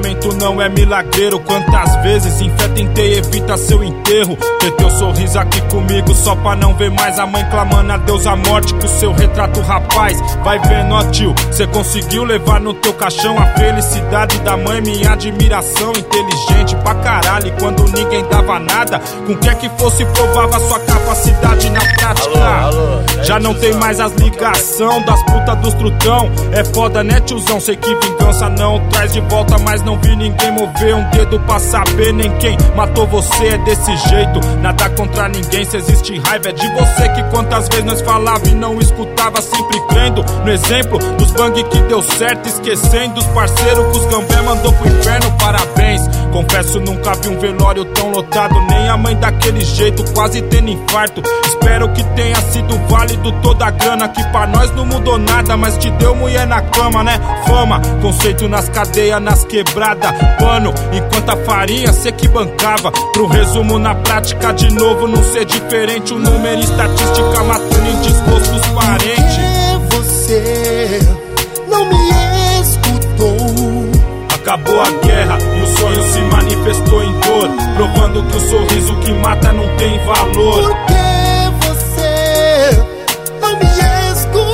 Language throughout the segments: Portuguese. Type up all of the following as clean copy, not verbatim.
tratamento não é milagreiro. Quantas vezes em fé tentei evitar seu enterro. Ter teu sorriso aqui comigo só pra não ver mais a mãe clamando a Deus a morte com seu retrato, rapaz. Vai vendo, ó tio, cê conseguiu levar no teu caixão a felicidade da mãe, minha admiração. Inteligente pra caralho, e quando ninguém dava nada, com que é que fosse provava sua capacidade na prática. Já não tem mais as ligação das putas dos trutão. É foda, né tiozão, sei que vingança não traz de volta, mas não vi ninguém mover um dedo pra saber nem quem matou você. É desse jeito, nada contra ninguém, se existe raiva é de você. Que quantas vezes nós falava e não escutava, sempre crendo no exemplo dos bang que deu certo, esquecendo os parceiros que os gambé mandou pro inferno. Parabéns, confesso nunca vi um velório tão lotado, nem a mãe daquele jeito, quase tendo infarto. Espero que tenha sido válido toda a grana, que pra nós não mudou nada, mas te deu mulher na cama, né? Fama, conceito nas cadeias, nas quebradas, pano, enquanto a farinha cê que bancava. Pro resumo na prática de novo não ser diferente, o número estatística matando em desgosto dos parentes. Você não me escutou. Acabou a guerra e o sonho se manifestou em dor, provando que o sorriso que mata não tem valor. Por que você não me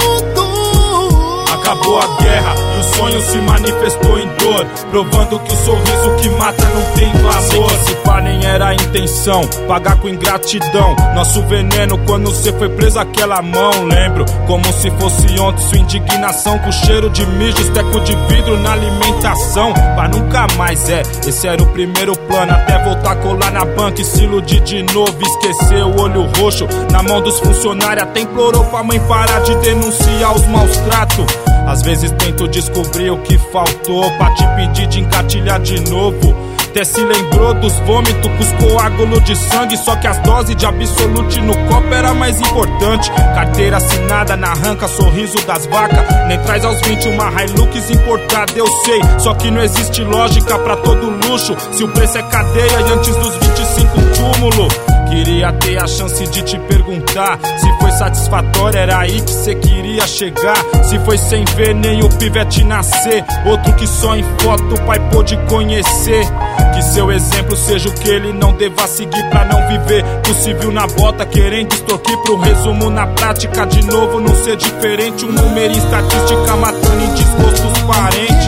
escutou? Acabou a guerra e o sonho se manifestou em dor, provando que o sorriso que mata não tem valor. Se pá nem era a intenção, pagar com ingratidão nosso veneno quando cê foi preso aquela mão. Lembro como se fosse ontem sua indignação, com cheiro de mijo, teco de vidro na alimentação. Pra nunca mais esse era o primeiro plano, até voltar a colar na banca e se iludir de novo. Esquecer o olho roxo na mão dos funcionários, até implorou pra mãe parar de denunciar os maus tratos. Às vezes tento descobrir o que faltou pra te pedir de engatilhar de novo. Até se lembrou dos vômitos com os coágulos de sangue, só que as doses de Absolute no copo era mais importante. Carteira assinada na arranca, sorriso das vacas, nem traz aos 20 uma Hilux importada, eu sei. Só que não existe lógica pra todo luxo, se o preço é cadeia e antes dos 25 túmulo. Queria ter a chance de te perguntar se foi satisfatório, era aí que cê queria chegar. Se foi sem ver nem o pivete nascer, outro que só em foto o pai pôde conhecer. Que seu exemplo seja o que ele não deva seguir pra não viver possível na bota, querendo extorquir. Pro resumo na prática de novo não ser diferente, um número em estatística matando em desgosto os parentes.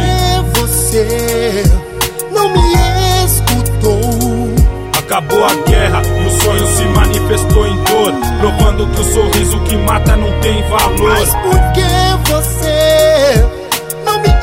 Você não me escutou. Acabou a guerra e o sonho se manifestou em dor, provando que o sorriso que mata não tem valor. Mas por que você não me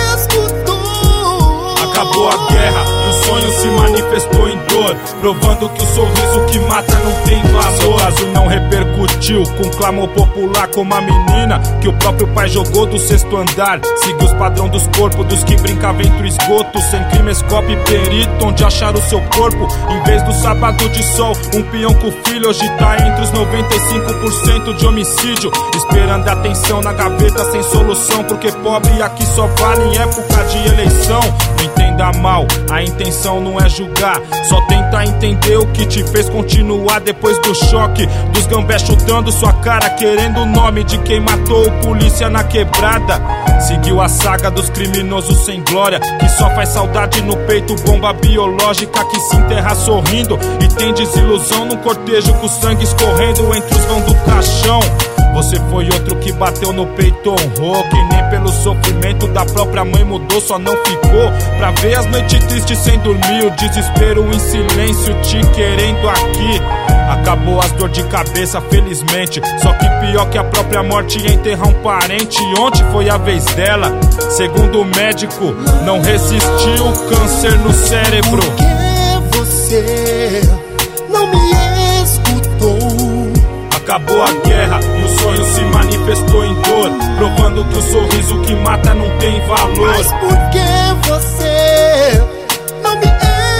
escutou? Acabou a guerra e o sonho se manifestou em dor, provando que o sorriso que mata não tem valor. Seu caso não repercutiu com clamor popular, como a menina que o próprio pai jogou do sexto andar. Seguiu os padrões dos corpos dos que brincavam entre o esgoto, sem crimescope e perito onde acharam o seu corpo. Em vez do sábado de sol, um peão com filho hoje tá entre os 95% de homicídio, esperando atenção na gaveta sem solução, porque pobre aqui só vale em época de eleição. Não entenda mal, a intenção não é julgar, só tenta entender o que te fez continuar depois do choque dos gambé chutando sua cara, querendo o nome de quem matou o polícia na quebrada. Seguiu a saga dos criminosos sem glória, que só faz saudade no peito, bomba biológica que se enterra sorrindo e tem desilusão no cortejo com sangue escorrendo entre os vãos do caixão. Você foi outro que bateu no peito, honrou, que nem pelo sofrimento da própria mãe mudou, só não ficou pra ver as noites tristes sem dormir, o desespero em silêncio te querendo aqui. Acabou as dor de cabeça, felizmente, só que pior que a própria morte é enterrar um parente. Ontem foi a vez dela, segundo o médico, não resistiu o câncer no cérebro. Por que você não me escutou? Acabou a guerra e o sonho se manifestou em dor, provando que o sorriso que mata não tem valor. Mas por que você não me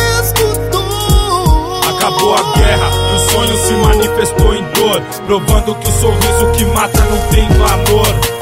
escutou? Acabou a guerra e o sonho se manifestou em dor, provando que o sorriso que mata não tem valor.